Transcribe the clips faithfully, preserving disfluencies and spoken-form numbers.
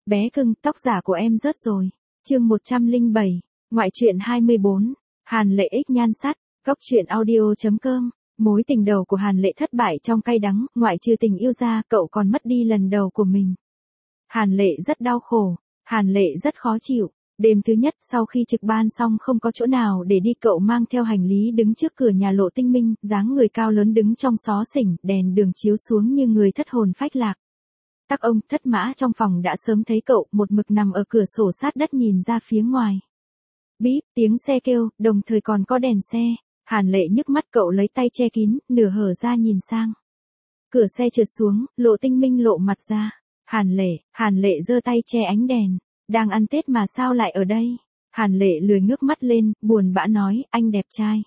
Bé cưng, tóc giả của em rớt rồi. Chương một trăm lẻ bảy, ngoại truyện hai mươi bốn, Hàn Lệ ích nhan sắc, cóc truyện audio chấm com. Mối tình đầu của Hàn Lệ thất bại trong cay đắng, ngoại trừ tình yêu ra, cậu còn mất đi lần đầu của mình. Hàn Lệ rất đau khổ, Hàn Lệ rất khó chịu. Đêm thứ nhất sau khi trực ban xong không có chỗ nào để đi, cậu mang theo hành lý đứng trước cửa nhà Lộ Tinh Minh, dáng người cao lớn đứng trong xó xỉnh, đèn đường chiếu xuống như người thất hồn phách lạc. Các ông thất mã trong phòng đã sớm thấy cậu, một mực nằm ở cửa sổ sát đất nhìn ra phía ngoài. Bíp, tiếng xe kêu, đồng thời còn có đèn xe. Hàn Lệ nhức mắt, cậu lấy tay che kín, nửa hở ra nhìn sang. Cửa xe trượt xuống, Lộ Tinh Minh lộ mặt ra. Hàn Lệ, Hàn Lệ giơ tay che ánh đèn. Đang ăn Tết mà sao lại ở đây? Hàn Lệ lười ngước mắt lên, buồn bã nói, anh đẹp trai.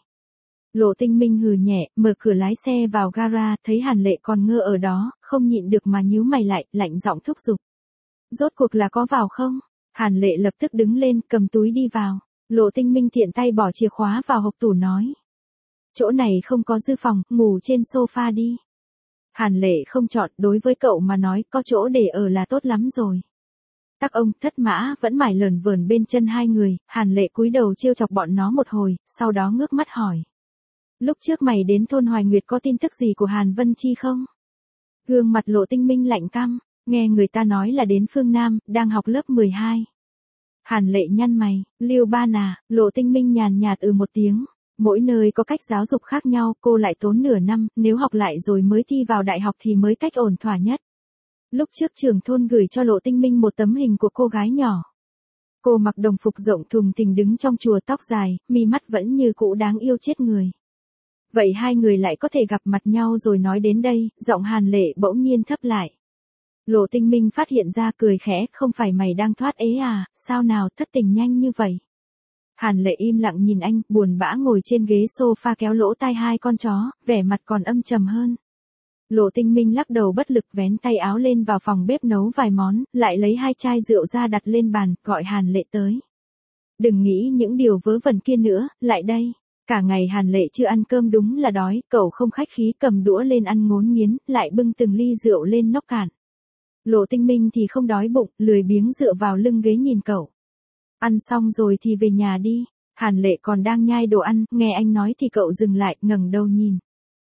Lộ Tinh Minh hừ nhẹ, mở cửa lái xe vào gara, thấy Hàn Lệ còn ngơ ở đó, không nhịn được mà nhíu mày lại, lạnh giọng thúc giục. Rốt cuộc là có vào không? Hàn Lệ lập tức đứng lên, cầm túi đi vào. Lộ Tinh Minh tiện tay bỏ chìa khóa vào hộc tủ nói. Chỗ này không có dư phòng, ngủ trên sofa đi. Hàn Lệ không chọn, đối với cậu mà nói, có chỗ để ở là tốt lắm rồi. Các ông thất mã vẫn mải lờn vờn bên chân hai người, Hàn Lệ cúi đầu trêu chọc bọn nó một hồi, sau đó ngước mắt hỏi. Lúc trước mày đến thôn Hoài Nguyệt có tin tức gì của Hàn Vân Chi không? Gương mặt Lộ Tinh Minh lạnh căm, nghe người ta nói là đến phương Nam, đang học lớp mười hai. Hàn Lệ nhăn mày, Liêu Ban à, Lộ Tinh Minh nhàn nhạt ừ một tiếng. Mỗi nơi có cách giáo dục khác nhau, cô lại tốn nửa năm, nếu học lại rồi mới thi vào đại học thì mới cách ổn thỏa nhất. Lúc trước trưởng thôn gửi cho Lộ Tinh Minh một tấm hình của cô gái nhỏ. Cô mặc đồng phục rộng thùng thình đứng trong chùa, tóc dài, mi mắt vẫn như cũ đáng yêu chết người. Vậy hai người lại có thể gặp mặt nhau rồi. Nói đến đây, giọng Hàn Lệ bỗng nhiên thấp lại. Lộ Tinh Minh phát hiện ra, cười khẽ, không phải mày đang thoát ế à, sao nào thất tình nhanh như vậy? Hàn Lệ im lặng nhìn anh, buồn bã ngồi trên ghế sofa kéo lỗ tai hai con chó, vẻ mặt còn âm trầm hơn. Lộ Tinh Minh lắc đầu bất lực, vén tay áo lên vào phòng bếp nấu vài món, lại lấy hai chai rượu ra đặt lên bàn, gọi Hàn Lệ tới. Đừng nghĩ những điều vớ vẩn kia nữa, lại đây. Cả ngày Hàn Lệ chưa ăn cơm, đúng là đói, cậu không khách khí cầm đũa lên ăn ngốn nghiến, lại bưng từng ly rượu lên nốc cạn. Lộ Tinh Minh thì không đói bụng, lười biếng dựa vào lưng ghế nhìn cậu. Ăn xong rồi thì về nhà đi. Hàn Lệ còn đang nhai đồ ăn, nghe anh nói thì cậu dừng lại, ngẩng đầu nhìn.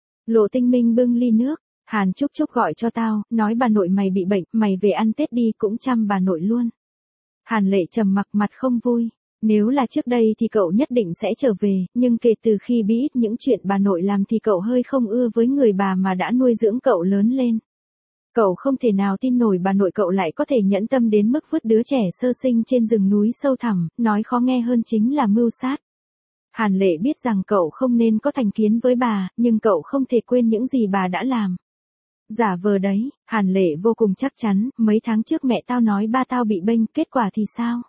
Lộ Tinh Minh bưng ly nước. Hàn Trúc Trúc gọi cho tao, nói bà nội mày bị bệnh, mày về ăn Tết đi, cũng chăm bà nội luôn. Hàn Lệ trầm mặc, mặt không vui. Nếu là trước đây thì cậu nhất định sẽ trở về, nhưng kể từ khi biết những chuyện bà nội làm thì cậu hơi không ưa với người bà mà đã nuôi dưỡng cậu lớn lên. Cậu không thể nào tin nổi bà nội cậu lại có thể nhẫn tâm đến mức vứt đứa trẻ sơ sinh trên rừng núi sâu thẳm, nói khó nghe hơn chính là mưu sát. Hàn Lệ biết rằng cậu không nên có thành kiến với bà, nhưng cậu không thể quên những gì bà đã làm. Giả vờ đấy, Hàn Lệ vô cùng chắc chắn, mấy tháng trước mẹ tao nói ba tao bị bênh, kết quả thì sao?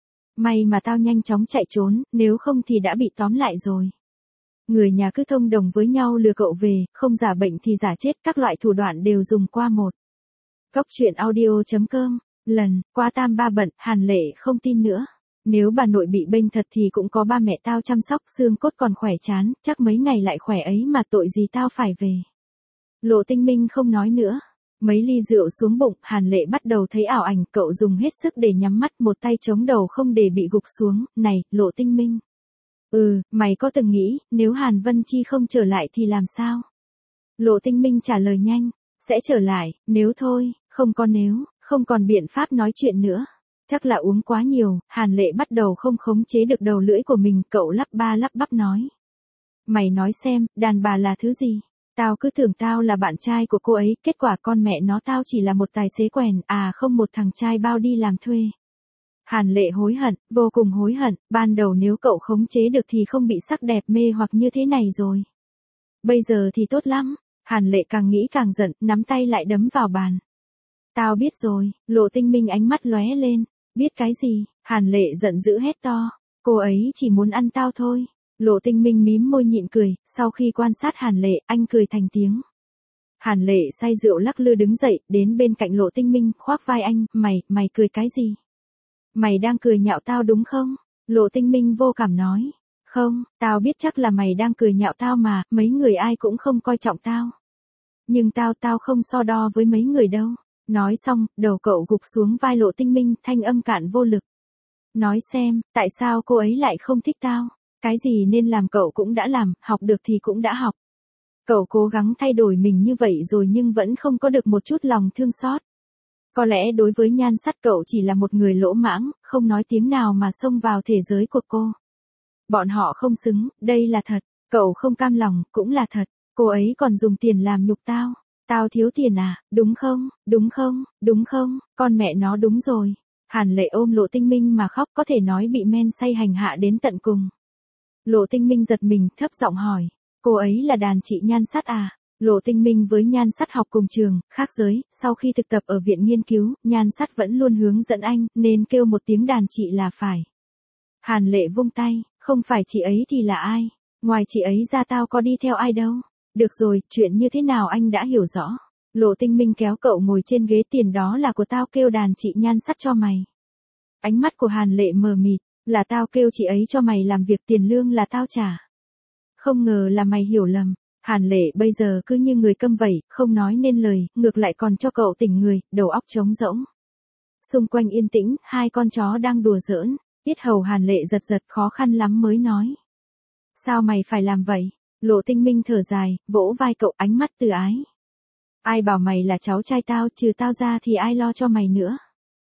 May mà tao nhanh chóng chạy trốn, nếu không thì đã bị tóm lại rồi. Người nhà cứ thông đồng với nhau lừa cậu về, không giả bệnh thì giả chết, các loại thủ đoạn đều dùng qua một. Cóc truyện audio chấm com, lần, qua tam ba bận, Hàn Lệ không tin nữa. Nếu bà nội bị bênh thật thì cũng có ba mẹ tao chăm sóc, xương cốt còn khỏe chán, chắc mấy ngày lại khỏe ấy mà tội gì tao phải về. Lộ Tinh Minh không nói nữa. Mấy ly rượu xuống bụng, Hàn Lệ bắt đầu thấy ảo ảnh, cậu dùng hết sức để nhắm mắt, một tay chống đầu không để bị gục xuống. Này, Lộ Tinh Minh. Ừ, mày có từng nghĩ, nếu Hàn Vân Chi không trở lại thì làm sao? Lộ Tinh Minh trả lời nhanh. Sẽ trở lại, nếu thôi, không có nếu, không còn biện pháp nói chuyện nữa. Chắc là uống quá nhiều, Hàn Lệ bắt đầu không khống chế được đầu lưỡi của mình, cậu lắp ba lắp bắp nói. Mày nói xem, đàn bà là thứ gì? Tao cứ tưởng tao là bạn trai của cô ấy, kết quả con mẹ nó tao chỉ là một tài xế quèn, à không, một thằng trai bao đi làm thuê. Hàn Lệ hối hận, vô cùng hối hận, ban đầu nếu cậu khống chế được thì không bị sắc đẹp mê hoặc như thế này rồi. Bây giờ thì tốt lắm. Hàn Lệ càng nghĩ càng giận, nắm tay lại đấm vào bàn. Tao biết rồi. Lộ Tinh Minh ánh mắt lóe lên. Biết cái gì? Hàn Lệ giận dữ hét to. Cô ấy chỉ muốn ăn tao thôi. Lộ Tinh Minh mím môi nhịn cười, sau khi quan sát Hàn Lệ, anh cười thành tiếng. Hàn Lệ say rượu lắc lư đứng dậy, đến bên cạnh Lộ Tinh Minh, khoác vai anh, mày, mày cười cái gì? Mày đang cười nhạo tao đúng không? Lộ Tinh Minh vô cảm nói. Không, tao biết chắc là mày đang cười nhạo tao mà, mấy người ai cũng không coi trọng tao. Nhưng tao tao không so đo với mấy người đâu. Nói xong, đầu cậu gục xuống vai Lộ Tinh Minh, thanh âm cạn vô lực. Nói xem, tại sao cô ấy lại không thích tao? Cái gì nên làm cậu cũng đã làm, học được thì cũng đã học. Cậu cố gắng thay đổi mình như vậy rồi nhưng vẫn không có được một chút lòng thương xót. Có lẽ đối với Nhan Sắt cậu chỉ là một người lỗ mãng, không nói tiếng nào mà xông vào thể giới của cô. Bọn họ không xứng, đây là thật. Cậu không cam lòng, cũng là thật. Cô ấy còn dùng tiền làm nhục tao. Tao thiếu tiền à, đúng không, đúng không, đúng không, con mẹ nó đúng rồi. Hàn Lệ ôm Lộ Tinh Minh mà khóc, có thể nói bị men say hành hạ đến tận cùng. Lộ Tinh Minh giật mình, thấp giọng hỏi, cô ấy là đàn chị Nhan Sắt à? Lộ Tinh Minh với Nhan Sắt học cùng trường, khác giới, sau khi thực tập ở viện nghiên cứu, Nhan Sắt vẫn luôn hướng dẫn anh, nên kêu một tiếng đàn chị là phải. Hàn Lệ vung tay, không phải chị ấy thì là ai? Ngoài chị ấy ra tao có đi theo ai đâu. Được rồi, chuyện như thế nào anh đã hiểu rõ. Lộ Tinh Minh kéo cậu ngồi trên ghế, tiền đó là của tao kêu đàn chị Nhan Sắt cho mày. Ánh mắt của Hàn Lệ mờ mịt, là tao kêu chị ấy cho mày làm việc, tiền lương là tao trả. Không ngờ là mày hiểu lầm. Hàn Lệ bây giờ cứ như người câm vậy, không nói nên lời, ngược lại còn cho cậu tỉnh người, đầu óc trống rỗng. Xung quanh yên tĩnh, hai con chó đang đùa giỡn, yết hầu Hàn Lệ giật giật, khó khăn lắm mới nói. Sao mày phải làm vậy? Lộ Tinh Minh thở dài, vỗ vai cậu, ánh mắt từ ái. Ai bảo mày là cháu trai tao, trừ tao ra thì ai lo cho mày nữa.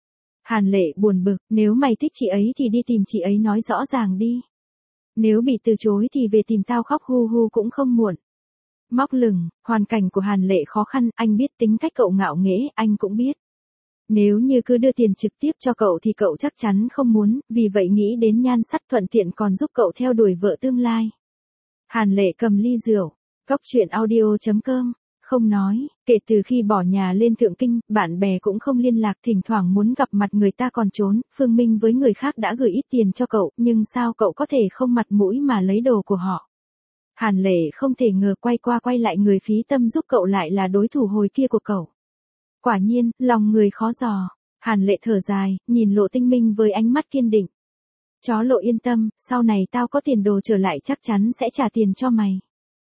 Hàn Lệ buồn bực, nếu mày thích chị ấy thì đi tìm chị ấy nói rõ ràng đi. Nếu bị từ chối thì về tìm tao khóc hu hu cũng không muộn. Móc lửng, hoàn cảnh của Hàn Lệ khó khăn, anh biết tính cách cậu ngạo nghễ, anh cũng biết. Nếu như cứ đưa tiền trực tiếp cho cậu thì cậu chắc chắn không muốn, vì vậy nghĩ đến Nhan Sắt thuận tiện còn giúp cậu theo đuổi vợ tương lai. Hàn Lệ cầm ly rượu, góc chuyện audio chấm com, không nói, kể từ khi bỏ nhà lên Thượng Kinh, bạn bè cũng không liên lạc, thỉnh thoảng muốn gặp mặt người ta còn trốn, Phương Minh với người khác đã gửi ít tiền cho cậu, nhưng sao cậu có thể không mặt mũi mà lấy đồ của họ. Hàn Lệ không thể ngờ quay qua quay lại người phí tâm giúp cậu lại là đối thủ hồi kia của cậu. Quả nhiên, lòng người khó dò. Hàn Lệ thở dài, nhìn Lộ Tinh Minh với ánh mắt kiên định. Chó Lộ yên tâm, sau này tao có tiền đồ trở lại chắc chắn sẽ trả tiền cho mày.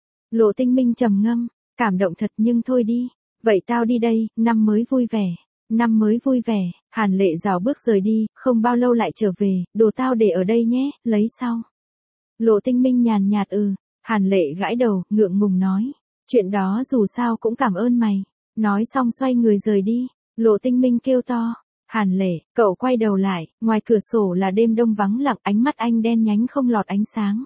Lộ Tinh Minh trầm ngâm, cảm động thật nhưng thôi đi. Vậy tao đi đây, năm mới vui vẻ. Năm mới vui vẻ, Hàn Lệ rảo bước rời đi, không bao lâu lại trở về, đồ tao để ở đây nhé, lấy sau. Lộ Tinh Minh nhàn nhạt ừ. Hàn Lệ gãi đầu, ngượng ngùng nói. Chuyện đó dù sao cũng cảm ơn mày. Nói xong xoay người rời đi. Lộ Tinh Minh kêu to. Hàn Lệ, cậu quay đầu lại, ngoài cửa sổ là đêm đông vắng lặng, ánh mắt anh đen nhánh không lọt ánh sáng.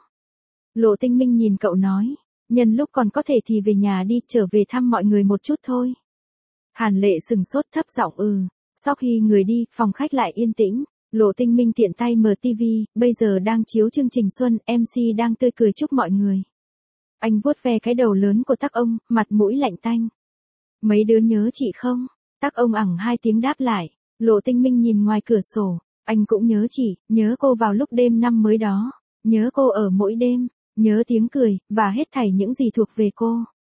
Lộ Tinh Minh nhìn cậu nói. Nhân lúc còn có thể thì về nhà đi, trở về thăm mọi người một chút thôi. Hàn Lệ sừng sốt thấp giọng ừ. Sau khi người đi, phòng khách lại yên tĩnh. Lộ Tinh Minh tiện tay mở tivi, bây giờ đang chiếu chương trình Xuân, em xê đang tươi cười chúc mọi người. Anh vuốt ve cái đầu lớn của Tắc Ông, mặt mũi lạnh tanh. Mấy đứa nhớ chị không? Tắc Ông ẳng hai tiếng đáp lại. Lộ Tinh Minh nhìn ngoài cửa sổ. Anh cũng nhớ chị, nhớ cô vào lúc đêm năm mới đó. Nhớ cô ở mỗi đêm, nhớ tiếng cười, và hết thảy những gì thuộc về cô.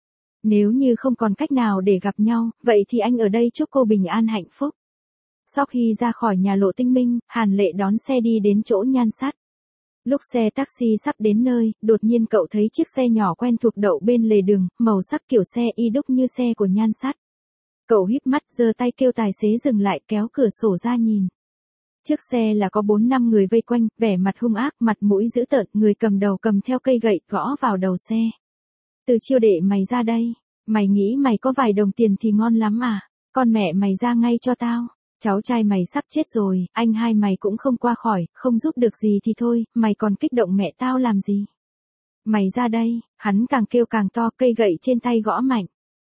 Nếu như không còn cách nào để gặp nhau, vậy thì anh ở đây chúc cô bình an hạnh phúc. Sau khi ra khỏi nhà Lộ Tinh Minh, Hàn Lệ đón xe đi đến chỗ Nhan Sắt. Lúc xe taxi sắp đến nơi, đột nhiên cậu thấy chiếc xe nhỏ quen thuộc đậu bên lề đường, màu sắc kiểu xe y đúc như xe của Nhan Sắt. Cậu híp mắt giơ tay kêu tài xế dừng lại, kéo cửa sổ ra nhìn. Trước xe là có bốn năm người vây quanh, vẻ mặt hung ác, mặt mũi dữ tợn, người cầm đầu cầm theo cây gậy gõ vào đầu xe. Từ Chiêu Đệ mày ra đây, mày nghĩ mày có vài đồng tiền thì ngon lắm à, con mẹ mày ra ngay cho tao. Cháu trai mày sắp chết rồi, anh hai mày cũng không qua khỏi, không giúp được gì thì thôi, mày còn kích động mẹ tao làm gì? Mày ra đây, hắn càng kêu càng to, cây gậy trên tay gõ mạnh.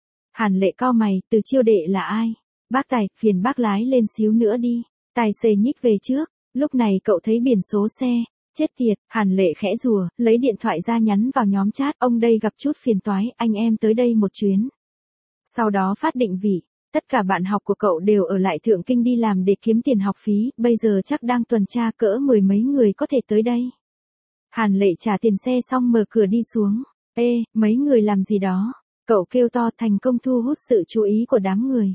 Hàn Lệ cau mày, Từ Chiêu Đệ là ai? Bác Tài, phiền bác lái lên xíu nữa đi. Tài xế nhích về trước, lúc này cậu thấy biển số xe. Chết tiệt, Hàn Lệ khẽ rùa, lấy điện thoại ra nhắn vào nhóm chat, ông đây gặp chút phiền toái, anh em tới đây một chuyến. Sau đó phát định vị. Tất cả bạn học của cậu đều ở lại Thượng Kinh đi làm để kiếm tiền học phí, bây giờ chắc đang tuần tra, cỡ mười mấy người có thể tới đây. Hàn Lệ trả tiền xe xong mở cửa đi xuống. Ê, mấy người làm gì đó? Cậu kêu to, thành công thu hút sự chú ý của đám người.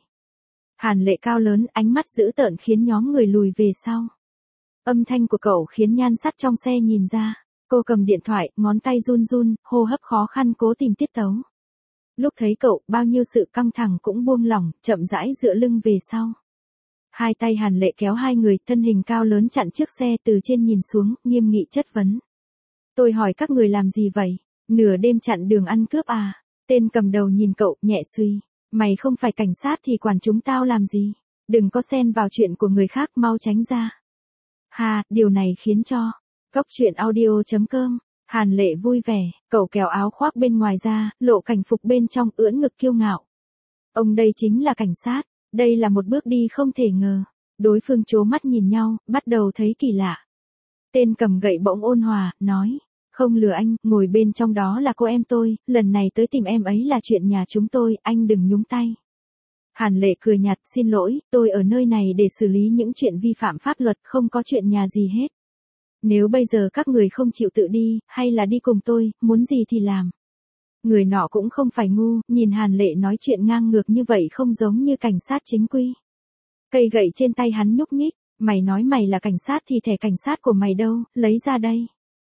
Hàn Lệ cao lớn, ánh mắt dữ tợn khiến nhóm người lùi về sau. Âm thanh của cậu khiến Nhan Sắt trong xe nhìn ra. Cô cầm điện thoại, ngón tay run run, hô hấp khó khăn cố tìm tiết tấu. Lúc thấy cậu, bao nhiêu sự căng thẳng cũng buông lỏng, chậm rãi dựa lưng về sau. Hai tay Hàn Lệ kéo hai người, thân hình cao lớn chặn trước xe, từ trên nhìn xuống, nghiêm nghị chất vấn. Tôi hỏi các người làm gì vậy? Nửa đêm chặn đường ăn cướp à? Tên cầm đầu nhìn cậu, nhẹ suy. Mày không phải cảnh sát thì quản chúng tao làm gì? Đừng có xen vào chuyện của người khác, mau tránh ra. Hà, điều này khiến cho. Cóc truyện audio chấm com. Hàn Lệ vui vẻ, cậu kéo áo khoác bên ngoài ra, lộ cảnh phục bên trong, ưỡn ngực kiêu ngạo. Ông đây chính là cảnh sát, đây là một bước đi không thể ngờ. Đối phương trố mắt nhìn nhau, bắt đầu thấy kỳ lạ. Tên cầm gậy bỗng ôn hòa, nói. Không lừa anh, ngồi bên trong đó là cô em tôi, lần này tới tìm em ấy là chuyện nhà chúng tôi, anh đừng nhúng tay. Hàn Lệ cười nhạt, xin lỗi, tôi ở nơi này để xử lý những chuyện vi phạm pháp luật, không có chuyện nhà gì hết. Nếu bây giờ các người không chịu tự đi, hay là đi cùng tôi, muốn gì thì làm. Người nọ cũng không phải ngu, nhìn Hàn Lệ nói chuyện ngang ngược như vậy không giống như cảnh sát chính quy. Cây gậy trên tay hắn nhúc nhích, mày nói mày là cảnh sát thì thẻ cảnh sát của mày đâu, lấy ra đây.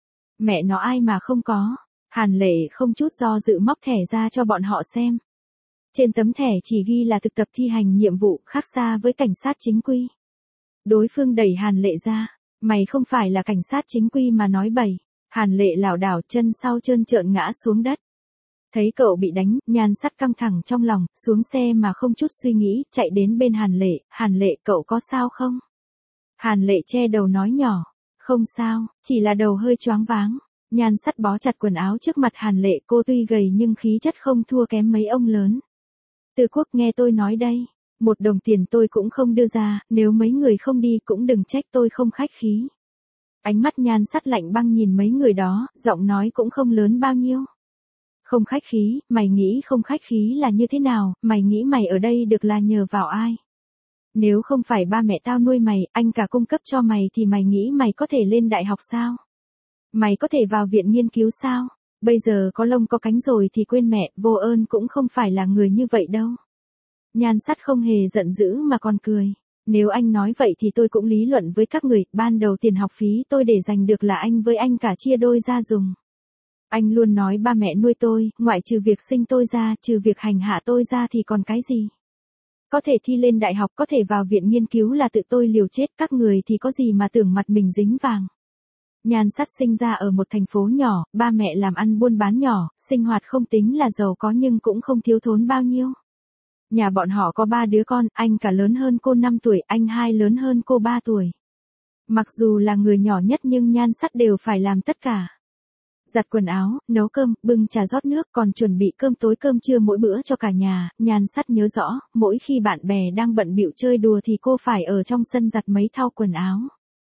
Mẹ nó ai mà không có. Hàn Lệ không chút do dự móc thẻ ra cho bọn họ xem. Trên tấm thẻ chỉ ghi là thực tập thi hành nhiệm vụ, khác xa với cảnh sát chính quy. Đối phương đẩy Hàn Lệ ra. Mày không phải là cảnh sát chính quy mà nói bậy. Hàn Lệ lảo đảo, chân sau trơn trợn ngã xuống đất. Thấy cậu bị đánh, Nhan Sắt căng thẳng trong lòng, xuống xe mà không chút suy nghĩ, chạy đến bên Hàn Lệ. Hàn Lệ, cậu có sao không? Hàn Lệ che đầu nói nhỏ. Không sao, chỉ là đầu hơi choáng váng. Nhan Sắt bó chặt quần áo trước mặt Hàn Lệ, cô tuy gầy nhưng khí chất không thua kém mấy ông lớn. Từ Quốc, nghe tôi nói đây. Một đồng tiền tôi cũng không đưa ra, nếu mấy người không đi cũng đừng trách tôi không khách khí. Ánh mắt Nhan Sắt lạnh băng nhìn mấy người đó, giọng nói cũng không lớn bao nhiêu. Không khách khí, mày nghĩ không khách khí là như thế nào, mày nghĩ mày ở đây được là nhờ vào ai? Nếu không phải ba mẹ tao nuôi mày, anh cả cung cấp cho mày thì mày nghĩ mày có thể lên đại học sao? Mày có thể vào viện nghiên cứu sao? Bây giờ có lông có cánh rồi thì quên mẹ, vô ơn cũng không phải là người như vậy đâu. Nhan Sắt không hề giận dữ mà còn cười. Nếu anh nói vậy thì tôi cũng lý luận với các người, ban đầu tiền học phí tôi để dành được là anh với anh cả chia đôi ra dùng. Anh luôn nói ba mẹ nuôi tôi, ngoại trừ việc sinh tôi ra, trừ việc hành hạ tôi ra thì còn cái gì? Có thể thi lên đại học, có thể vào viện nghiên cứu là tự tôi liều chết, các người thì có gì mà tưởng mặt mình dính vàng. Nhan Sắt sinh ra ở một thành phố nhỏ, ba mẹ làm ăn buôn bán nhỏ, sinh hoạt không tính là giàu có nhưng cũng không thiếu thốn bao nhiêu. Nhà bọn họ có ba đứa con, anh cả lớn hơn cô năm tuổi, anh hai lớn hơn cô ba tuổi. Mặc dù là người nhỏ nhất nhưng Nhan Sắt đều phải làm tất cả. Giặt quần áo, nấu cơm, bưng trà rót nước, còn chuẩn bị cơm tối cơm trưa mỗi bữa cho cả nhà. Nhan Sắt nhớ rõ, mỗi khi bạn bè đang bận bịu chơi đùa thì cô phải ở trong sân giặt mấy thau quần áo.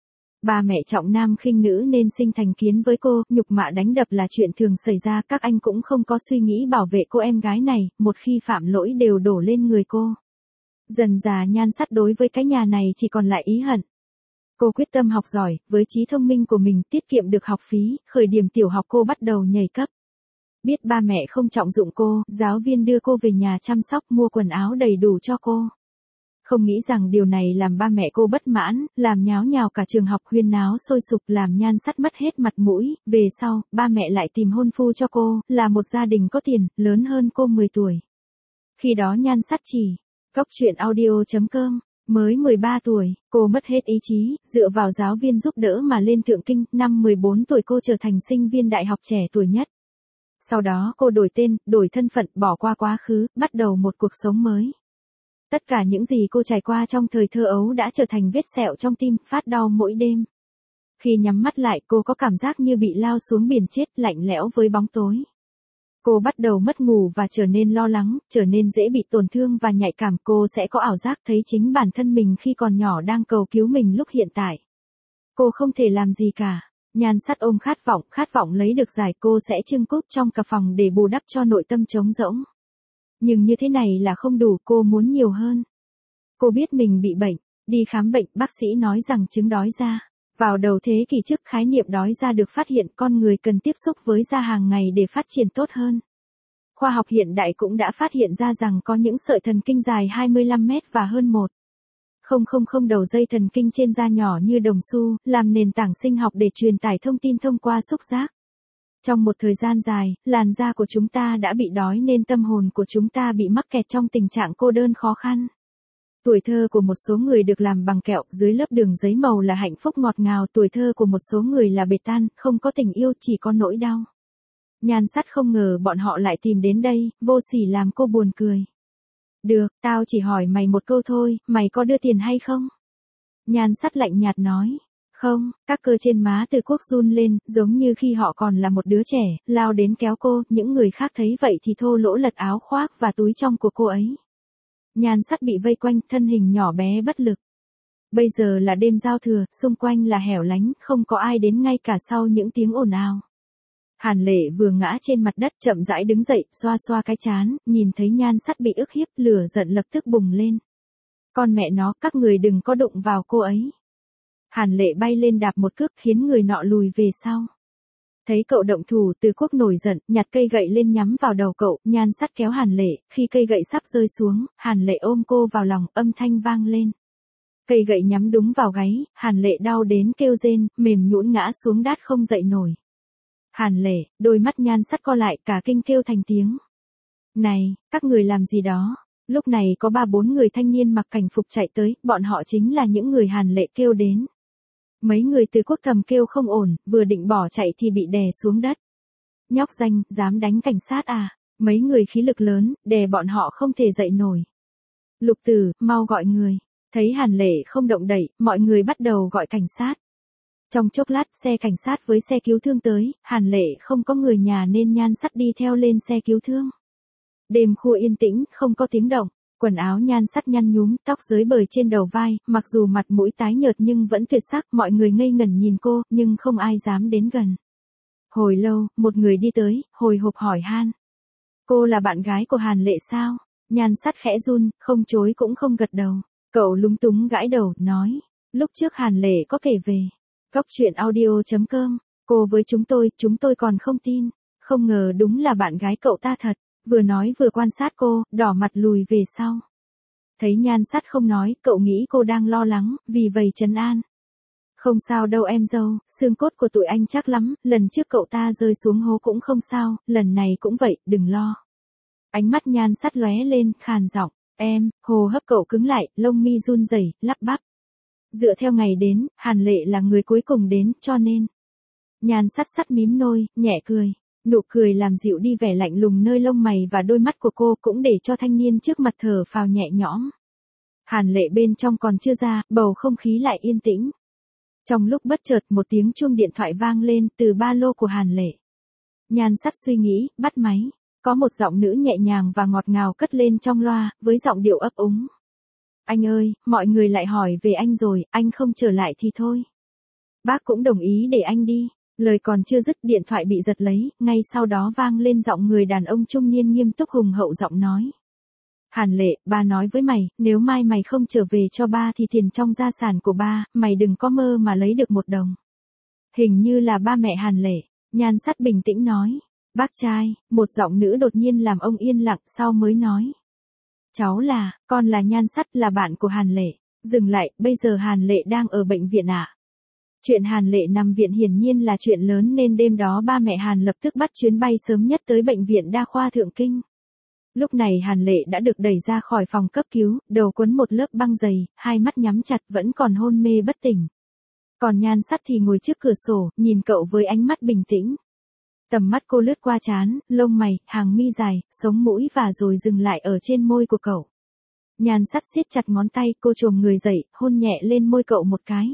Ba mẹ trọng nam khinh nữ nên sinh thành kiến với cô, nhục mạ đánh đập là chuyện thường xảy ra, các anh cũng không có suy nghĩ bảo vệ cô em gái này, một khi phạm lỗi đều đổ lên người cô. Dần dà Nhan Sắt đối với cái nhà này chỉ còn lại ý hận. Cô quyết tâm học giỏi, với trí thông minh của mình tiết kiệm được học phí, khởi điểm tiểu học cô bắt đầu nhảy cấp. Biết ba mẹ không trọng dụng cô, giáo viên đưa cô về nhà chăm sóc, mua quần áo đầy đủ cho cô. Không nghĩ rằng điều này làm ba mẹ cô bất mãn, làm nháo nhào cả trường học, huyên náo sôi sục, làm Nhan Sắt mất hết mặt mũi. Về sau, ba mẹ lại tìm hôn phu cho cô, là một gia đình có tiền, lớn hơn cô mười tuổi. Khi đó Nhan Sắt chỉ, cóc truyện audio chấm com, mới mười ba tuổi, cô mất hết ý chí, dựa vào giáo viên giúp đỡ mà lên Thượng Kinh, năm mười bốn tuổi cô trở thành sinh viên đại học trẻ tuổi nhất. Sau đó cô đổi tên, đổi thân phận, bỏ qua quá khứ, bắt đầu một cuộc sống mới. Tất cả những gì cô trải qua trong thời thơ ấu đã trở thành vết sẹo trong tim, phát đau mỗi đêm. Khi nhắm mắt lại, cô có cảm giác như bị lao xuống biển chết, lạnh lẽo với bóng tối. Cô bắt đầu mất ngủ và trở nên lo lắng, trở nên dễ bị tổn thương và nhạy cảm. Cô sẽ có ảo giác thấy chính bản thân mình khi còn nhỏ đang cầu cứu mình lúc hiện tại. Cô không thể làm gì cả. Nhan Sắt ôm khát vọng, khát vọng lấy được giải, cô sẽ trưng cúp trong cả phòng để bù đắp cho nội tâm trống rỗng. Nhưng như thế này là không đủ, cô muốn nhiều hơn. Cô biết mình bị bệnh, đi khám bệnh, bác sĩ nói rằng chứng đói da. Vào đầu thế kỷ trước, khái niệm đói da được phát hiện, con người cần tiếp xúc với da hàng ngày để phát triển tốt hơn. Khoa học hiện đại cũng đã phát hiện ra rằng có những sợi thần kinh dài hai mươi lăm mét và hơn một phẩy không không đầu dây thần kinh trên da nhỏ như đồng xu, làm nền tảng sinh học để truyền tải thông tin thông qua xúc giác. Trong một thời gian dài, làn da của chúng ta đã bị đói nên tâm hồn của chúng ta bị mắc kẹt trong tình trạng cô đơn khó khăn. Tuổi thơ của một số người được làm bằng kẹo, dưới lớp đường giấy màu là hạnh phúc ngọt ngào, tuổi thơ của một số người là bệt tan, không có tình yêu, chỉ có nỗi đau. Nhan Sắt không ngờ bọn họ lại tìm đến đây, vô sỉ làm cô buồn cười. Được, tao chỉ hỏi mày một câu thôi, mày có đưa tiền hay không? Nhan Sắt lạnh nhạt nói. Không, các cơ trên má Từ Quốc run lên, giống như khi họ còn là một đứa trẻ, lao đến kéo cô, những người khác thấy vậy thì thô lỗ lật áo khoác và túi trong của cô ấy. Nhan Sắt bị vây quanh, thân hình nhỏ bé bất lực. Bây giờ là đêm giao thừa, xung quanh là hẻo lánh, không có ai đến ngay cả sau những tiếng ồn ào. Hàn Lệ vừa ngã trên mặt đất chậm rãi đứng dậy, xoa xoa cái trán, nhìn thấy Nhan Sắt bị ức hiếp, lửa giận lập tức bùng lên. Con mẹ nó, các người đừng có đụng vào cô ấy. Hàn Lệ bay lên đạp một cước khiến người nọ lùi về sau. Thấy cậu động thủ, Từ Quốc nổi giận, nhặt cây gậy lên nhắm vào đầu cậu, Nhan Sắt kéo Hàn Lệ, khi cây gậy sắp rơi xuống, Hàn Lệ ôm cô vào lòng, âm thanh vang lên. Cây gậy nhắm đúng vào gáy, Hàn Lệ đau đến kêu rên, mềm nhũn ngã xuống đát không dậy nổi. Hàn Lệ, đôi mắt Nhan Sắt co lại, cả kinh kêu thành tiếng. Này, các người làm gì đó? Lúc này có ba bốn người thanh niên mặc cảnh phục chạy tới, bọn họ chính là những người Hàn Lệ kêu đến. Mấy người Từ Quốc thầm kêu không ổn, vừa định bỏ chạy thì bị đè xuống đất. Nhóc danh, dám đánh cảnh sát à? Mấy người khí lực lớn, đè bọn họ không thể dậy nổi. Lục Tử, mau gọi người. Thấy Hàn Lệ không động đậy, mọi người bắt đầu gọi cảnh sát. Trong chốc lát, xe cảnh sát với xe cứu thương tới, Hàn Lệ không có người nhà nên Nhan Sắt đi theo lên xe cứu thương. Đêm khuya yên tĩnh, không có tiếng động. Quần áo Nhan Sắt nhăn nhúm, tóc rối bời trên đầu vai, mặc dù mặt mũi tái nhợt nhưng vẫn tuyệt sắc, mọi người ngây ngẩn nhìn cô, nhưng không ai dám đến gần. Hồi lâu, một người đi tới, hồi hộp hỏi han. Cô là bạn gái của Hàn Lệ sao? Nhan Sắt khẽ run, không chối cũng không gật đầu. Cậu lúng túng gãi đầu, nói. Lúc trước Hàn Lệ có kể về. Cóc truyện audio chấm com. Cô với chúng tôi, chúng tôi còn không tin. Không ngờ đúng là bạn gái cậu ta thật. Vừa nói vừa quan sát cô, đỏ mặt lùi về sau. Thấy Nhan Sắt không nói, cậu nghĩ cô đang lo lắng, vì vậy trấn an. Không sao đâu em dâu, xương cốt của tụi anh chắc lắm, lần trước cậu ta rơi xuống hố cũng không sao, lần này cũng vậy, đừng lo. Ánh mắt Nhan Sắt lóe lên, khàn giọng, em, hô hấp cậu cứng lại, lông mi run rẩy, lắp bắp. Dựa theo ngày đến, Hàn Lệ là người cuối cùng đến, cho nên. Nhan Sắt sắt mím môi, nhẹ cười. Nụ cười làm dịu đi vẻ lạnh lùng nơi lông mày và đôi mắt của cô, cũng để cho thanh niên trước mặt thở phào nhẹ nhõm. Hàn Lệ bên trong còn chưa ra, bầu không khí lại yên tĩnh. Trong lúc bất chợt một tiếng chuông điện thoại vang lên từ ba lô của Hàn Lệ. Nhan Sắt suy nghĩ, bắt máy. Có một giọng nữ nhẹ nhàng và ngọt ngào cất lên trong loa, với giọng điệu ấp úng. Anh ơi, mọi người lại hỏi về anh rồi, anh không trở lại thì thôi. Bác cũng đồng ý để anh đi. Lời còn chưa dứt, điện thoại bị giật lấy, ngay sau đó vang lên giọng người đàn ông trung niên nghiêm túc hùng hậu giọng nói. Hàn Lệ, ba nói với mày, nếu mai mày không trở về cho ba thì tiền trong gia sản của ba, mày đừng có mơ mà lấy được một đồng. Hình như là ba mẹ Hàn Lệ. Nhan Sắt bình tĩnh nói. Bác trai, một giọng nữ đột nhiên làm ông yên lặng, sau mới nói. Cháu là, con là Nhan Sắt, là bạn của Hàn Lệ. Dừng lại, bây giờ Hàn Lệ đang ở bệnh viện ạ. À? Chuyện Hàn Lệ nằm viện hiển nhiên là chuyện lớn nên đêm đó ba mẹ Hàn lập tức bắt chuyến bay sớm nhất tới bệnh viện đa khoa Thượng Kinh. Lúc này Hàn Lệ đã được đẩy ra khỏi phòng cấp cứu, đầu quấn một lớp băng dày, hai mắt nhắm chặt vẫn còn hôn mê bất tỉnh. Còn Nhan Sắt thì ngồi trước cửa sổ, nhìn cậu với ánh mắt bình tĩnh. Tầm mắt cô lướt qua trán, lông mày, hàng mi dài, sống mũi và rồi dừng lại ở trên môi của cậu. Nhan Sắt siết chặt ngón tay, cô chồm người dậy, hôn nhẹ lên môi cậu một cái.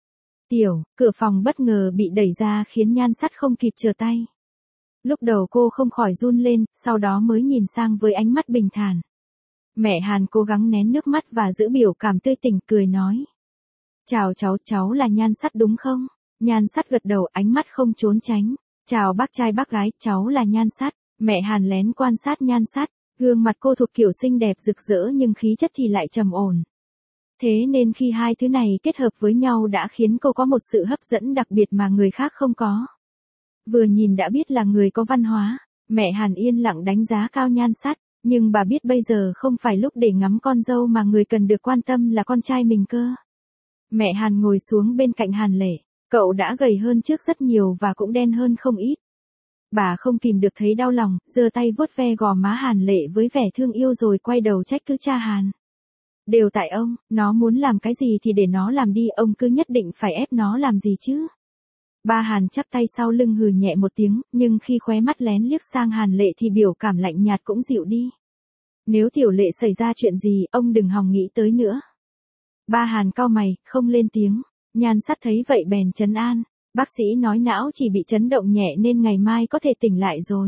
Tiểu, cửa phòng bất ngờ bị đẩy ra khiến Nhan Sắt không kịp trở tay. Lúc đầu cô không khỏi run lên, sau đó mới nhìn sang với ánh mắt bình thản. Mẹ Hàn cố gắng nén nước mắt và giữ biểu cảm tươi tỉnh, cười nói. Chào cháu, cháu là Nhan Sắt đúng không? Nhan Sắt gật đầu, ánh mắt không trốn tránh. Chào bác trai bác gái, cháu là Nhan Sắt. Mẹ Hàn lén quan sát Nhan Sắt, gương mặt cô thuộc kiểu xinh đẹp rực rỡ nhưng khí chất thì lại trầm ổn. Thế nên khi hai thứ này kết hợp với nhau đã khiến cô có một sự hấp dẫn đặc biệt mà người khác không có. Vừa nhìn đã biết là người có văn hóa, mẹ Hàn yên lặng đánh giá cao Nhan Sắt, nhưng bà biết bây giờ không phải lúc để ngắm con dâu mà người cần được quan tâm là con trai mình cơ. Mẹ Hàn ngồi xuống bên cạnh Hàn Lệ, cậu đã gầy hơn trước rất nhiều và cũng đen hơn không ít. Bà không kìm được thấy đau lòng, giơ tay vuốt ve gò má Hàn Lệ với vẻ thương yêu rồi quay đầu trách cứ cha Hàn. Đều tại ông, nó muốn làm cái gì thì để nó làm đi, ông cứ nhất định phải ép nó làm gì chứ. Ba Hàn chắp tay sau lưng hừ nhẹ một tiếng, nhưng khi khóe mắt lén liếc sang Hàn Lệ thì biểu cảm lạnh nhạt cũng dịu đi. Nếu Tiểu Lệ xảy ra chuyện gì, ông đừng hòng nghĩ tới nữa. Ba Hàn cau mày, không lên tiếng. Nhan Sắt thấy vậy bèn trấn an. Bác sĩ nói não chỉ bị chấn động nhẹ nên ngày mai có thể tỉnh lại rồi.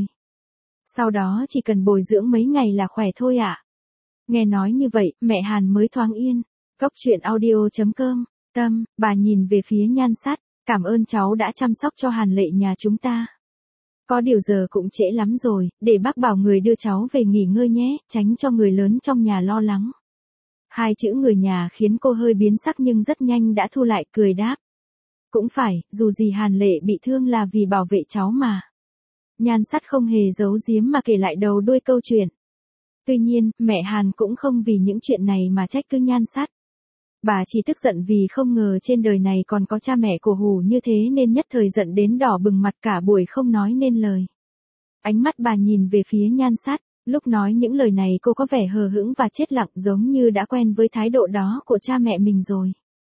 Sau đó chỉ cần bồi dưỡng mấy ngày là khỏe thôi ạ. À. Nghe nói như vậy, mẹ Hàn mới thoáng yên. Cốc truyện audio chấm com, Tâm, bà nhìn về phía Nhan Sắt, cảm ơn cháu đã chăm sóc cho Hàn Lệ nhà chúng ta. Có điều giờ cũng trễ lắm rồi, để bác bảo người đưa cháu về nghỉ ngơi nhé, tránh cho người lớn trong nhà lo lắng. Hai chữ người nhà khiến cô hơi biến sắc nhưng rất nhanh đã thu lại, cười đáp. Cũng phải, dù gì Hàn Lệ bị thương là vì bảo vệ cháu mà. Nhan Sắt không hề giấu giếm mà kể lại đầu đuôi câu chuyện. Tuy nhiên, mẹ Hàn cũng không vì những chuyện này mà trách cứ Nhan Sắt. Bà chỉ tức giận vì không ngờ trên đời này còn có cha mẹ cổ hủ như thế nên nhất thời giận đến đỏ bừng mặt cả buổi không nói nên lời. Ánh mắt bà nhìn về phía Nhan Sắt, lúc nói những lời này cô có vẻ hờ hững và chết lặng giống như đã quen với thái độ đó của cha mẹ mình rồi.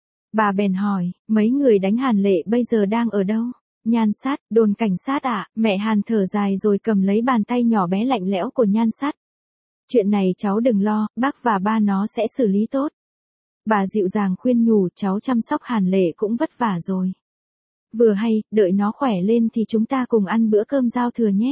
Bà bèn hỏi, mấy người đánh Hàn Lệ bây giờ đang ở đâu? Nhan Sắt, đồn cảnh sát ạ, à? Mẹ Hàn thở dài rồi cầm lấy bàn tay nhỏ bé lạnh lẽo của Nhan Sắt. Chuyện này cháu đừng lo, bác và ba nó sẽ xử lý tốt. Bà dịu dàng khuyên nhủ, cháu chăm sóc Hàn Lệ cũng vất vả rồi. Vừa hay, đợi nó khỏe lên thì chúng ta cùng ăn bữa cơm giao thừa nhé.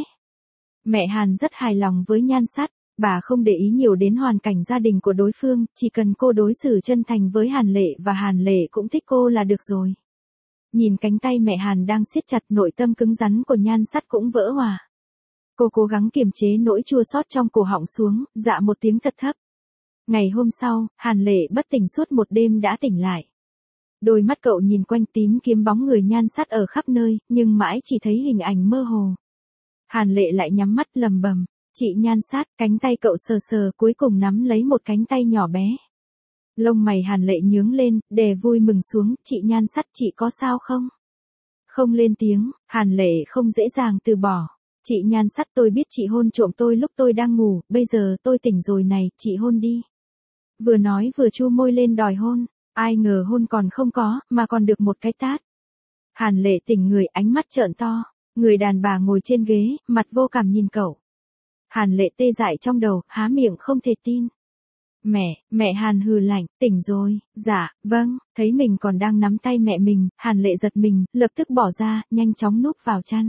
Mẹ Hàn rất hài lòng với Nhan Sắt, bà không để ý nhiều đến hoàn cảnh gia đình của đối phương, chỉ cần cô đối xử chân thành với Hàn Lệ và Hàn Lệ cũng thích cô là được rồi. Nhìn cánh tay mẹ Hàn đang siết chặt, nội tâm cứng rắn của Nhan Sắt cũng vỡ hòa. Cô cố gắng kiềm chế nỗi chua xót trong cổ họng xuống, dạ một tiếng thật thấp. Ngày hôm sau, Hàn Lệ bất tỉnh suốt một đêm đã tỉnh lại. Đôi mắt cậu nhìn quanh tím kiếm bóng người Nhan Sắt ở khắp nơi, nhưng mãi chỉ thấy hình ảnh mơ hồ. Hàn Lệ lại nhắm mắt lầm bầm, chị Nhan Sắt, cánh tay cậu sờ sờ cuối cùng nắm lấy một cánh tay nhỏ bé. Lông mày Hàn Lệ nhướng lên, đè vui mừng xuống, chị Nhan Sắt chị có sao không? Không lên tiếng, Hàn Lệ không dễ dàng từ bỏ. Chị Nhan Sắt tôi biết chị hôn trộm tôi lúc tôi đang ngủ, bây giờ tôi tỉnh rồi này, chị hôn đi. Vừa nói vừa chu môi lên đòi hôn, ai ngờ hôn còn không có, mà còn được một cái tát. Hàn Lệ tỉnh người, ánh mắt trợn to, người đàn bà ngồi trên ghế, mặt vô cảm nhìn cậu. Hàn Lệ tê dại trong đầu, há miệng không thể tin. Mẹ, mẹ Hàn hừ lạnh, tỉnh rồi, dạ, vâng, thấy mình còn đang nắm tay mẹ mình, Hàn Lệ giật mình, lập tức bỏ ra, nhanh chóng núp vào chăn.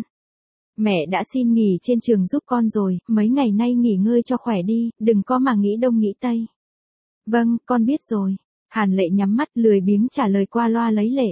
Mẹ đã xin nghỉ trên trường giúp con rồi, mấy ngày nay nghỉ ngơi cho khỏe đi, đừng có mà nghĩ đông nghĩ tây. Vâng, con biết rồi. Hàn Lệ nhắm mắt lười biếng trả lời qua loa lấy lệ.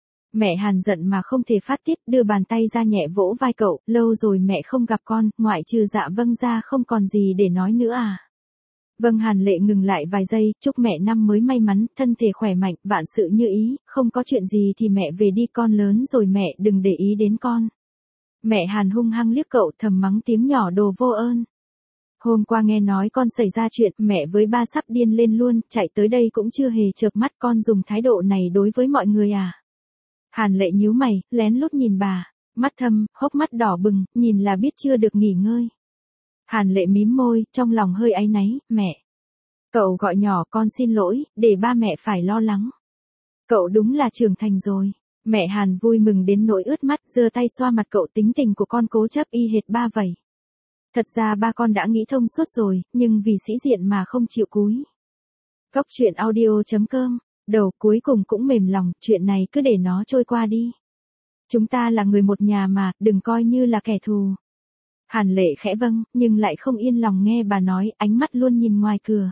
Mẹ Hàn giận mà không thể phát tiết, đưa bàn tay ra nhẹ vỗ vai cậu, lâu rồi mẹ không gặp con, ngoại trừ dạ vâng ra không còn gì để nói nữa à. Vâng. Hàn Lệ ngừng lại vài giây, chúc mẹ năm mới may mắn, thân thể khỏe mạnh, vạn sự như ý, không có chuyện gì thì mẹ về đi, con lớn rồi mẹ đừng để ý đến con. Mẹ Hàn hung hăng liếc cậu, thầm mắng tiếng nhỏ đồ vô ơn. Hôm qua nghe nói con xảy ra chuyện, mẹ với ba sắp điên lên luôn, chạy tới đây cũng chưa hề chợp mắt, con dùng thái độ này đối với mọi người à. Hàn Lệ nhíu mày, lén lút nhìn bà, mắt thâm, hốc mắt đỏ bừng, nhìn là biết chưa được nghỉ ngơi. Hàn Lệ mím môi, trong lòng hơi áy náy, mẹ. Cậu gọi nhỏ, con xin lỗi, để ba mẹ phải lo lắng. Cậu đúng là trưởng thành rồi. Mẹ Hàn vui mừng đến nỗi ướt mắt, giơ tay xoa mặt cậu, tính tình của con cố chấp y hệt ba vậy. Thật ra ba con đã nghĩ thông suốt rồi, nhưng vì sĩ diện mà không chịu cúi. Cốc truyện audio chấm com, đầu cuối cùng cũng mềm lòng, chuyện này cứ để nó trôi qua đi. Chúng ta là người một nhà mà, đừng coi như là kẻ thù. Hàn Lệ khẽ vâng, nhưng lại không yên lòng nghe bà nói, ánh mắt luôn nhìn ngoài cửa.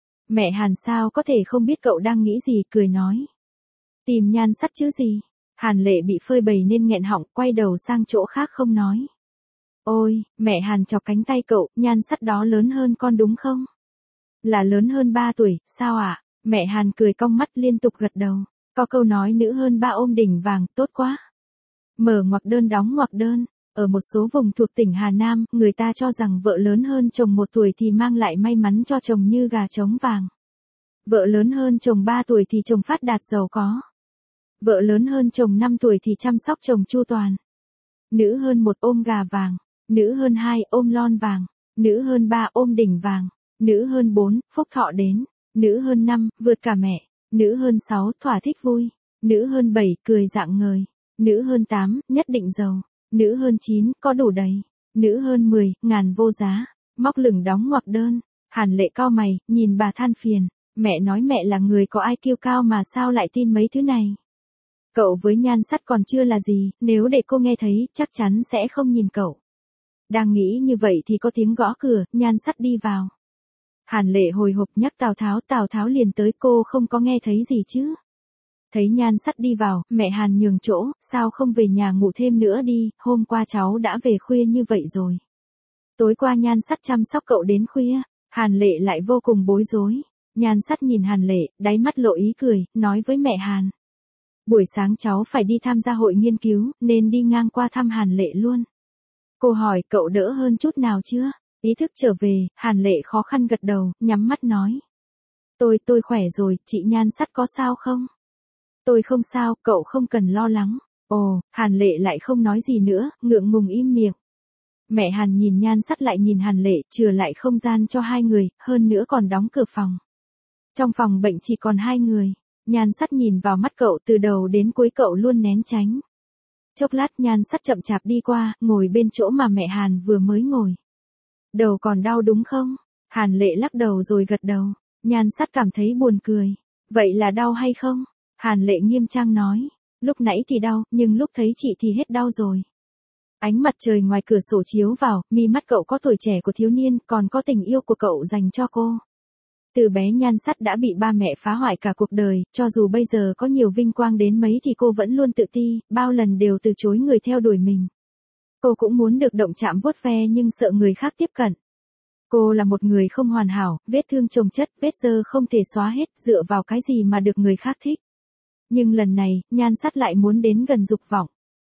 Mẹ Hàn sao có thể không biết cậu đang nghĩ gì, cười nói. Tìm Nhan Sắt chứ gì. Hàn Lệ bị phơi bày nên nghẹn họng, quay đầu sang chỗ khác không nói. Ôi, mẹ Hàn chọc cánh tay cậu, Nhan Sắt đó lớn hơn con đúng không? Là lớn hơn ba tuổi, sao ạ? À? Mẹ Hàn cười cong mắt liên tục gật đầu. Có câu nói nữ hơn ba ôm đỉnh vàng, tốt quá. Mở ngoặc đơn đóng ngoặc đơn. Ở một số vùng thuộc tỉnh Hà Nam, người ta cho rằng vợ lớn hơn chồng một tuổi thì mang lại may mắn cho chồng như gà trống vàng. Vợ lớn hơn chồng ba tuổi thì chồng phát đạt giàu có. Vợ lớn hơn chồng năm tuổi thì chăm sóc chồng chu toàn. nữ hơn một ôm gà vàng, nữ hơn hai ôm lon vàng, nữ hơn ba ôm đỉnh vàng, nữ hơn bốn phúc thọ đến, nữ hơn năm vượt cả mẹ, nữ hơn sáu thỏa thích vui, nữ hơn bảy cười rạng ngời, nữ hơn tám nhất định giàu, nữ hơn chín có đủ đầy, nữ hơn mười ngàn vô giá, móc lửng đóng ngoặc đơn. Hàn Lệ cau mày, nhìn bà than phiền, mẹ nói mẹ là người có i kiu cao mà sao lại tin mấy thứ này. Cậu với nhan sắt còn chưa là gì, nếu để cô nghe thấy chắc chắn sẽ không nhìn cậu. Đang nghĩ như vậy thì có tiếng gõ cửa, nhan sắt đi vào. Hàn Lệ hồi hộp nhắc Tào Tháo, Tào Tháo liền tới, cô không có nghe thấy gì chứ. Thấy nhan sắt đi vào, mẹ Hàn nhường chỗ, sao không về nhà ngủ thêm nữa đi, hôm qua cháu đã về khuya như vậy rồi. Tối qua nhan sắt chăm sóc cậu đến khuya, Hàn Lệ lại vô cùng bối rối. Nhan sắt nhìn Hàn Lệ, đáy mắt lộ ý cười, nói với mẹ Hàn. Buổi sáng cháu phải đi tham gia hội nghiên cứu, nên đi ngang qua thăm Hàn Lệ luôn. Cô hỏi cậu đỡ hơn chút nào chưa? Ý thức trở về, Hàn Lệ khó khăn gật đầu, nhắm mắt nói. Tôi, tôi khỏe rồi, chị nhan sắt có sao không? Tôi không sao, cậu không cần lo lắng. Ồ, Hàn Lệ lại không nói gì nữa, ngượng ngùng im miệng. Mẹ Hàn nhìn nhan sắt lại nhìn Hàn Lệ, chừa lại không gian cho hai người, hơn nữa còn đóng cửa phòng. Trong phòng bệnh chỉ còn hai người, nhan sắt nhìn vào mắt cậu từ đầu đến cuối cậu luôn nén tránh. Chốc lát nhan sắt chậm chạp đi qua, ngồi bên chỗ mà mẹ Hàn vừa mới ngồi. Đầu còn đau đúng không? Hàn Lệ lắc đầu rồi gật đầu, nhan sắt cảm thấy buồn cười. Vậy là đau hay không? Hàn Lệ nghiêm trang nói, lúc nãy thì đau, nhưng lúc thấy chị thì hết đau rồi. Ánh mặt trời ngoài cửa sổ chiếu vào, mi mắt cậu có tuổi trẻ của thiếu niên, còn có tình yêu của cậu dành cho cô. Từ bé nhan sắt đã bị ba mẹ phá hoại cả cuộc đời, cho dù bây giờ có nhiều vinh quang đến mấy thì cô vẫn luôn tự ti, bao lần đều từ chối người theo đuổi mình. Cô cũng muốn được động chạm vuốt ve nhưng sợ người khác tiếp cận. Cô là một người không hoàn hảo, vết thương chồng chất, vết dơ không thể xóa hết, dựa vào cái gì mà được người khác thích. Nhưng lần này, nhan sắt lại muốn đến gần dục vọng.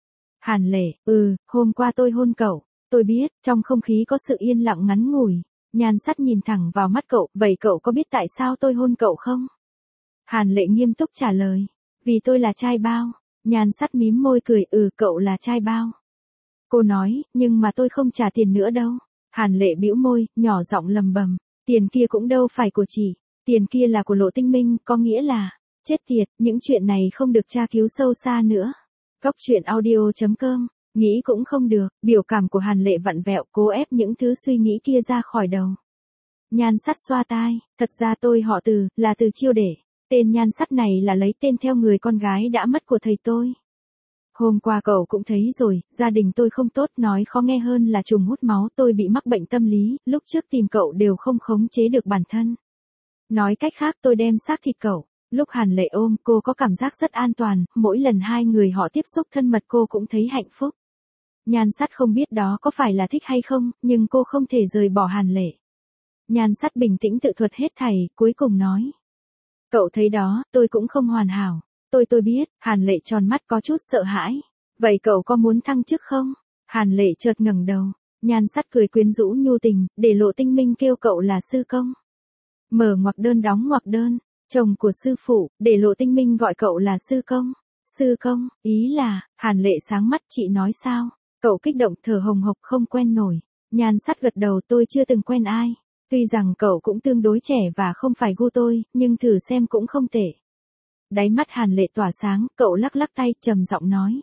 Hàn Lệ, ừ, hôm qua tôi hôn cậu, tôi biết, trong không khí có sự yên lặng ngắn ngủi. Nhan sắt nhìn thẳng vào mắt cậu, vậy cậu có biết tại sao tôi hôn cậu không? Hàn Lệ nghiêm túc trả lời, vì tôi là trai bao. Nhan sắt mím môi cười, ừ cậu là trai bao. Cô nói, nhưng mà tôi không trả tiền nữa đâu. Hàn Lệ bĩu môi, nhỏ giọng lầm bầm, tiền kia cũng đâu phải của chị, tiền kia là của Lộ Tinh Minh, có nghĩa là, chết tiệt, những chuyện này không được tra cứu sâu xa nữa. Cóc truyện audio chấm com, nghĩ cũng không được, biểu cảm của Hàn Lệ vặn vẹo, cố ép những thứ suy nghĩ kia ra khỏi đầu. Nhan sắt xoa tai, thật ra tôi họ Từ, là Từ Chiêu Để, tên nhan sắt này là lấy tên theo người con gái đã mất của thầy tôi. Hôm qua cậu cũng thấy rồi, gia đình tôi không tốt, nói khó nghe hơn là trùng hút máu, tôi bị mắc bệnh tâm lý, lúc trước tìm cậu đều không khống chế được bản thân. Nói cách khác tôi đem xác thịt cậu. Lúc Hàn Lệ ôm cô có cảm giác rất an toàn, mỗi lần hai người họ tiếp xúc thân mật cô cũng thấy hạnh phúc. Nhan sắt không biết đó có phải là thích hay không, nhưng cô không thể rời bỏ Hàn Lệ. Nhan sắt bình tĩnh tự thuật hết thảy, cuối cùng nói. Cậu thấy đó, tôi cũng không hoàn hảo. Tôi tôi biết, Hàn Lệ tròn mắt có chút sợ hãi. Vậy cậu có muốn thăng chức không? Hàn Lệ chợt ngẩng đầu, nhan sắt cười quyến rũ nhu tình, để Lộ Tinh Minh kêu cậu là sư công. Mở ngoặc đơn đóng ngoặc đơn. Chồng của sư phụ, để Lộ Tinh Minh gọi cậu là sư công. Sư công, ý là, Hàn Lệ sáng mắt, chị nói sao? Cậu kích động thở hồng hộc không quen nổi. Nhan sắt gật đầu, tôi chưa từng quen ai. Tuy rằng cậu cũng tương đối trẻ và không phải gu tôi, nhưng thử xem cũng không tệ. Đáy mắt Hàn Lệ tỏa sáng, cậu lắc lắc tay, trầm giọng nói.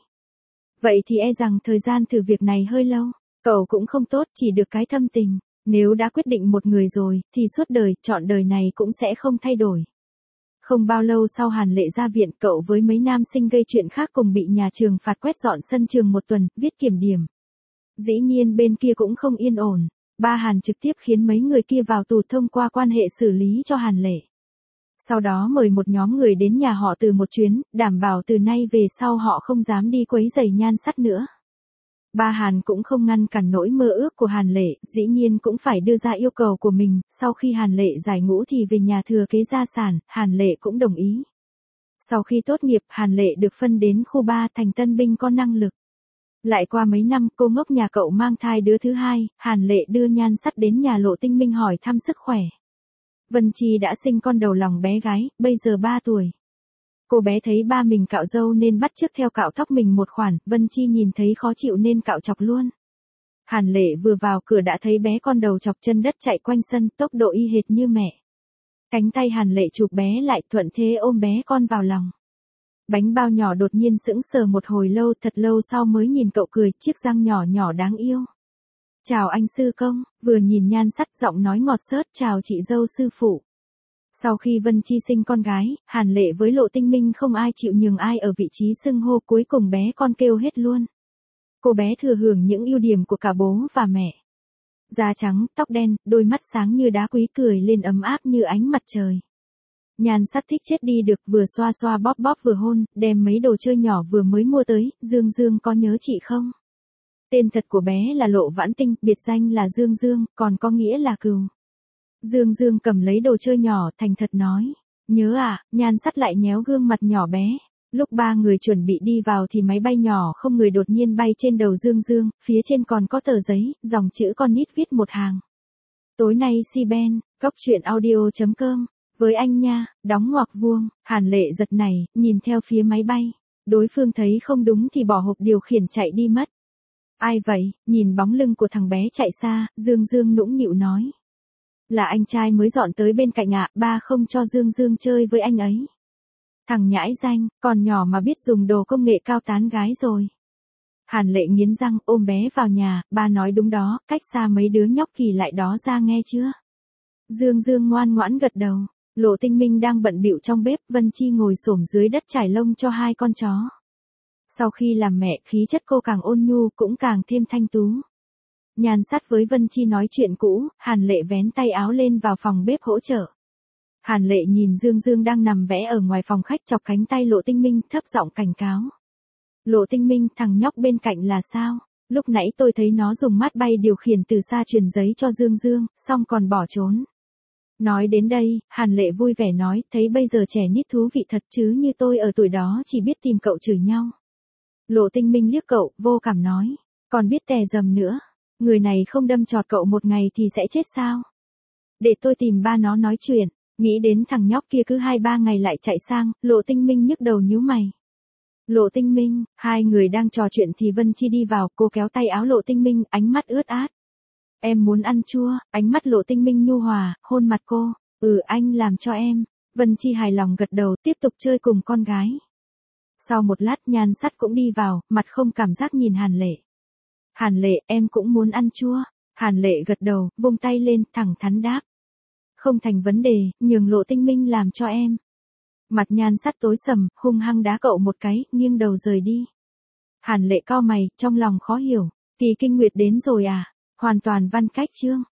Vậy thì e rằng thời gian thử việc này hơi lâu. Cậu cũng không tốt, chỉ được cái thâm tình. Nếu đã quyết định một người rồi, thì suốt đời, trọn đời này cũng sẽ không thay đổi. Không bao lâu sau Hàn Lệ ra viện, cậu với mấy nam sinh gây chuyện khác cùng bị nhà trường phạt quét dọn sân trường một tuần, viết kiểm điểm. Dĩ nhiên bên kia cũng không yên ổn. Ba Hàn trực tiếp khiến mấy người kia vào tù thông qua quan hệ xử lý cho Hàn Lệ. Sau đó mời một nhóm người đến nhà họ Từ một chuyến, đảm bảo từ nay về sau họ không dám đi quấy rầy nhan sắt nữa. Ba Hàn cũng không ngăn cản nỗi mơ ước của Hàn Lệ, dĩ nhiên cũng phải đưa ra yêu cầu của mình, sau khi Hàn Lệ giải ngũ thì về nhà thừa kế gia sản, Hàn Lệ cũng đồng ý. Sau khi tốt nghiệp, Hàn Lệ được phân đến khu ba thành tân binh có năng lực. Lại qua mấy năm, cô ngốc nhà cậu mang thai đứa thứ hai, Hàn Lệ đưa nhan sắt đến nhà Lộ Tinh Minh hỏi thăm sức khỏe. Vân Chi đã sinh con đầu lòng bé gái, bây giờ ba tuổi. Cô bé thấy ba mình cạo râu nên bắt chước theo cạo tóc mình một khoản, Vân Chi nhìn thấy khó chịu nên cạo chọc luôn. Hàn Lệ vừa vào cửa đã thấy bé con đầu chọc chân đất chạy quanh sân, tốc độ y hệt như mẹ. Cánh tay Hàn Lệ chụp bé lại, thuận thế ôm bé con vào lòng. Bánh bao nhỏ đột nhiên sững sờ một hồi lâu, thật lâu sau mới nhìn cậu cười, chiếc răng nhỏ nhỏ đáng yêu. Chào anh sư công, vừa nhìn Nhan Sắt giọng nói ngọt xớt, chào chị dâu sư phụ. Sau khi Vân Chi sinh con gái, Hàn Lệ với Lộ Tinh Minh không ai chịu nhường ai ở vị trí xưng hô, cuối cùng bé con kêu hết luôn. Cô bé thừa hưởng những ưu điểm của cả bố và mẹ. Da trắng, tóc đen, đôi mắt sáng như đá quý, cười lên ấm áp như ánh mặt trời. Nhan Sắt thích chết đi được, vừa xoa xoa bóp bóp vừa hôn, đem mấy đồ chơi nhỏ vừa mới mua tới. Dương Dương có nhớ chị không? Tên thật của bé là Lộ Vãn Tinh, biệt danh là Dương Dương, còn có nghĩa là cừu. Dương Dương cầm lấy đồ chơi nhỏ, thành thật nói. Nhớ à, Nhan Sắt lại nhéo gương mặt nhỏ bé. Lúc ba người chuẩn bị đi vào thì máy bay nhỏ không người đột nhiên bay trên đầu Dương Dương, phía trên còn có tờ giấy, dòng chữ con nít viết một hàng. Tối nay si ben, góc truyện audio chấm com, với anh nha, đóng ngoặc vuông. Hàn Lệ giật nảy, nhìn theo phía máy bay. Đối phương thấy không đúng thì bỏ hộp điều khiển chạy đi mất. Ai vậy? Nhìn bóng lưng của thằng bé chạy xa, Dương Dương nũng nịu nói. Là anh trai mới dọn tới bên cạnh ạ, ba không cho Dương Dương chơi với anh ấy. Thằng nhãi danh, còn nhỏ mà biết dùng đồ công nghệ cao tán gái rồi. Hàn Lệ nghiến răng, ôm bé vào nhà, ba nói đúng đó, cách xa mấy đứa nhóc kỳ lại đó ra nghe chưa? Dương Dương ngoan ngoãn gật đầu. Lộ Tinh Minh đang bận bịu trong bếp, Vân Chi ngồi xổm dưới đất trải lông cho hai con chó. Sau khi làm mẹ, khí chất cô càng ôn nhu, cũng càng thêm thanh tú. Nhan Sắt với Vân Chi nói chuyện cũ, Hàn Lệ vén tay áo lên vào phòng bếp hỗ trợ. Hàn Lệ nhìn Dương Dương đang nằm vẽ ở ngoài phòng khách, chọc cánh tay Lộ Tinh Minh, thấp giọng cảnh cáo. Lộ Tinh Minh, thằng nhóc bên cạnh là sao? Lúc nãy tôi thấy nó dùng mát bay điều khiển từ xa truyền giấy cho Dương Dương, xong còn bỏ trốn. Nói đến đây, Hàn Lệ vui vẻ nói, thấy bây giờ trẻ nít thú vị thật chứ, như tôi ở tuổi đó chỉ biết tìm cậu chửi nhau. Lộ Tinh Minh liếc cậu, vô cảm nói, còn biết tè dầm nữa. Người này không đâm chọt cậu một ngày thì sẽ chết sao? Để tôi tìm ba nó nói chuyện. Nghĩ đến thằng nhóc kia cứ hai ba ngày lại chạy sang, Lộ Tinh Minh nhức đầu nhíu mày. Lộ Tinh Minh, hai người đang trò chuyện thì Vân Chi đi vào, cô kéo tay áo Lộ Tinh Minh, ánh mắt ướt át. Em muốn ăn chua, ánh mắt Lộ Tinh Minh nhu hòa, hôn mặt cô. Ừ, anh làm cho em. Vân Chi hài lòng gật đầu, tiếp tục chơi cùng con gái. Sau một lát Nhan Sắt cũng đi vào, mặt không cảm giác nhìn Hàn Lệ. Hàn Lệ, em cũng muốn ăn chua. Hàn Lệ gật đầu, vung tay lên, thẳng thắn đáp. Không thành vấn đề, nhường Lộ Tinh Minh làm cho em. Mặt Nhan Sắt tối sầm, hung hăng đá cậu một cái, nghiêng đầu rời đi. Hàn Lệ cau mày, trong lòng khó hiểu. Kỳ kinh nguyệt đến rồi à? Hoàn toàn văn cách chương.